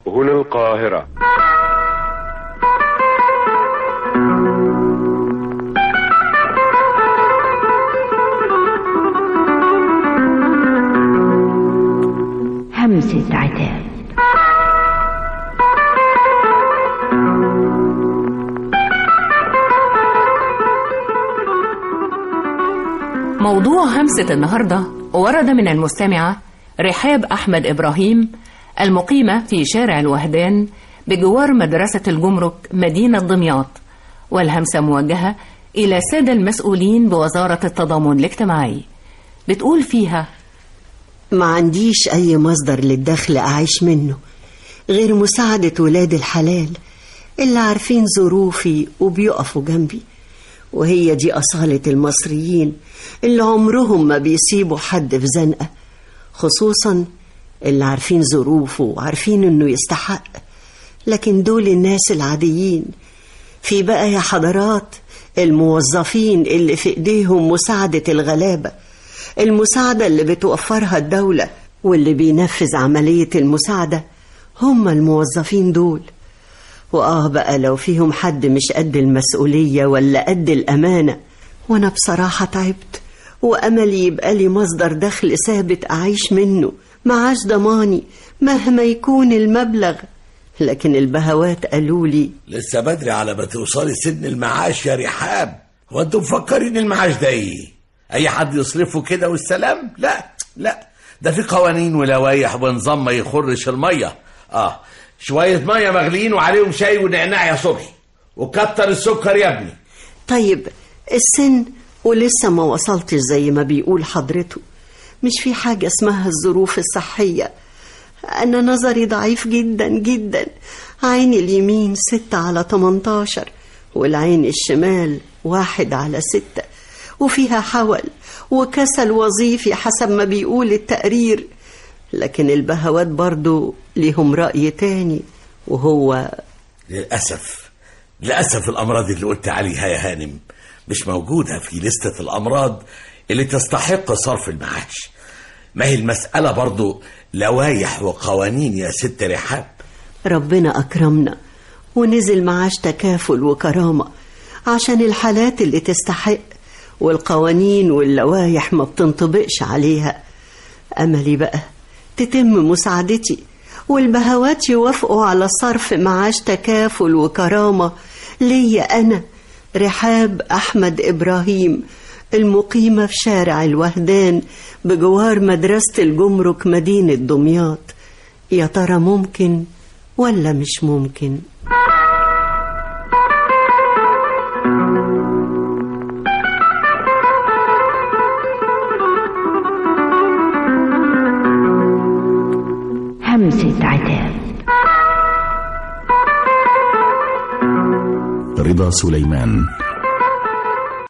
هنا القاهرة. همسة عتاب. موضوع همسة النهاردة ورد من المستمعة رحاب أحمد إبراهيم المقيمة في شارع الوهدان بجوار مدرسة الجمرك مدينة دمياط، والهمسة موجهة إلى السادة المسؤولين بوزارة التضامن الاجتماعي. بتقول فيها: ما عنديش أي مصدر للدخل أعيش منه غير مساعدة ولاد الحلال اللي عارفين ظروفي وبيقفوا جنبي، وهي دي أصالة المصريين اللي عمرهم ما بيسيبوا حد في زنقة، خصوصا اللي عارفين ظروفه وعارفين إنه يستحق. لكن دول الناس العاديين. في بقى يا حضرات الموظفين اللي في إيديهم مساعدة الغلابة، المساعدة اللي بتوفرها الدولة، واللي بينفذ عملية المساعدة هم الموظفين دول. بقى لو فيهم حد مش قد المسؤولية ولا قد الأمانة. وأنا بصراحة تعبت، وأملي يبقى لي مصدر دخل ثابت أعيش منه معاش ضماني مهما يكون المبلغ. لكن البهوات قالوا لي: لسه بدري على ما توصلي سن المعاش يا رحاب. هو انتم مفكرين المعاش ده ايه؟ اي حد يصرفه كده والسلام؟ لا، ده في قوانين ولوايح ونظام ما يخرش الميه. شويه ميه مغليين وعليهم شاي ونعناع يا صبحي، وكتر السكر يا ابني. طيب السن ولسه ما وصلتش زي ما بيقول حضرته. مش في حاجة اسمها الظروف الصحية. أنا نظري ضعيف جدا جدا، عيني اليمين 6/18 والعين الشمال 1/6، وفيها حول وكسل وظيفي حسب ما بيقول التقرير. لكن البهوات برضو ليهم رأي تاني، وهو للأسف الأمراض اللي قلت عليها يا هانم مش موجودة في لستة الأمراض اللي تستحق صرف المعاش. ما هي المسألة برضو لوايح وقوانين يا ست رحاب. ربنا أكرمنا ونزل معاش تكافل وكرامة عشان الحالات اللي تستحق، والقوانين واللوايح ما بتنطبقش عليها. أملي بقى تتم مساعدتي والبهوات يوافقوا على صرف معاش تكافل وكرامة ليا أنا رحاب أحمد إبراهيم المقيمة في شارع الوهدان بجوار مدرسة الجمرك مدينة دمياط. يا ترى ممكن ولا مش ممكن؟ همسة عتاب. رضا سليمان.